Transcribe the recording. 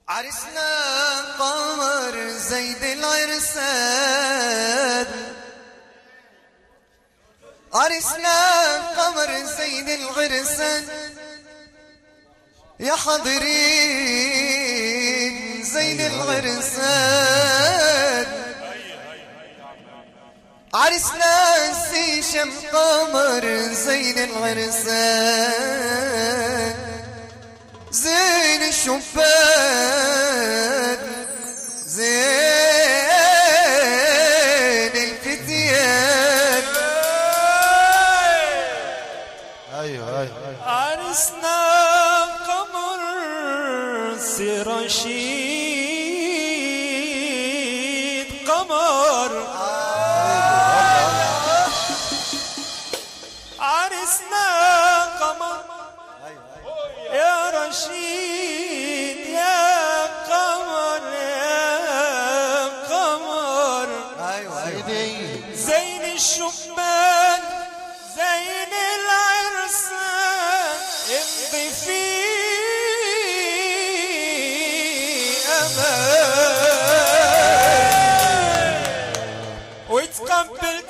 عرسنا قمر زيد العرسان، عرسنا قمر زيد العرسان، يا حاضرين زيد العرسان. عرسنا سيشم قمر زين العرسان، زين الشبان زين الفتيان. ايوه عرسنا قمر سي رشيد قمر، عرسنا قمر يا رشيد يا قمر يا قمر. زين الشبان زين العرسان، امضي في امان وتقبل